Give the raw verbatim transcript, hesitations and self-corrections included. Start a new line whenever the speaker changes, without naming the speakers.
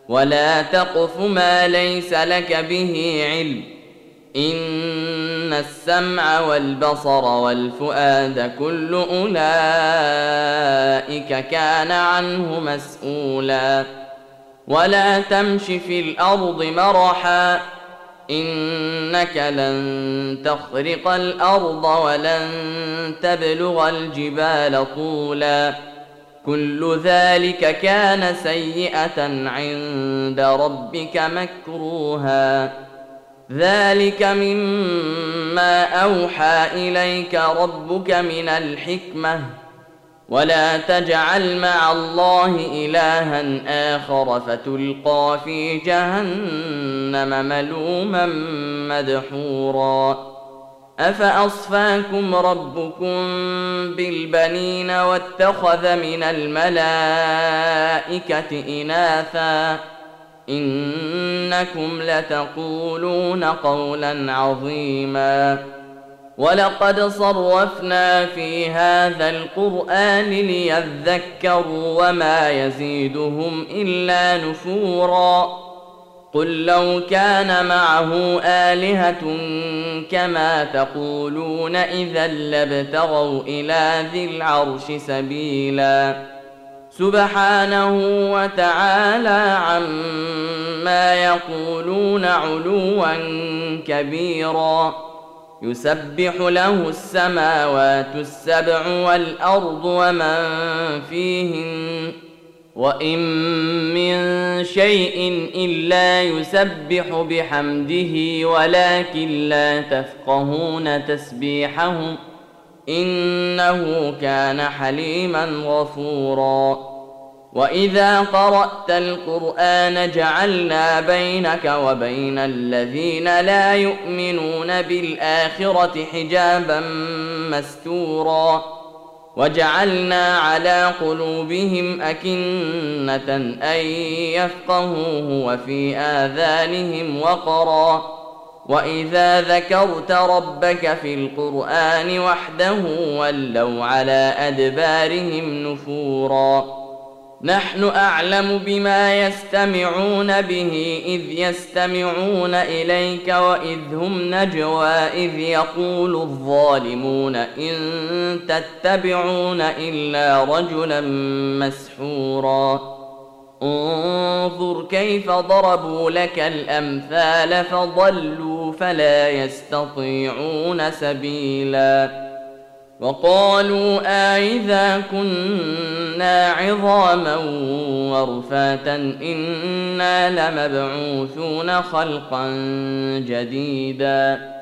ولا تقف ما ليس لك به علم، إن السمع والبصر والفؤاد كل أولئك كان عنه مسؤولا. ولا تمش في الأرض مرحا، إنك لن تخرق الأرض ولن تبلغ الجبال طولا، كل ذلك كان سيئة عند ربك مكروها. ذلك مما أوحى إليك ربك من الحكمة، ولا تجعل مع الله إلها آخر فتلقى في جهنم ملوما مدحورا. أفأصفاكم ربكم بالبنين واتخذ من الملائكة إناثا، إنكم لتقولون قولا عظيما. ولقد صرفنا في هذا القرآن ليذكروا وما يزيدهم إلا نفورا. قل لو كان معه آلهة كما تقولون إذا لابتغوا إلى ذي العرش سبيلا، سبحانه وتعالى عما يقولون علوا كبيرا. يسبح له السماوات السبع والأرض ومن فيهن، وإن من شيء إلا يسبح بحمده ولكن لا تفقهون تسبيحهم، إنه كان حليما غفورا. وإذا قرأت القرآن جعلنا بينك وبين الذين لا يؤمنون بالآخرة حجابا مستورا، وجعلنا على قلوبهم أكنة أن يفقهوه وفي آذانهم وقرا، وإذا ذكرت ربك في القرآن وحده ولوا على أدبارهم نفورا. نحن أعلم بما يستمعون به إذ يستمعون إليك وإذ هم نجوى إذ يقول الظالمون إن تتبعون إلا رجلا مسحورا. انظر كيف ضربوا لك الأمثال فضلوا فلا يستطيعون سبيلا. وقالوا أإذا كنا عظاما ورفاتا إنا لمبعوثون خلقا جديدا.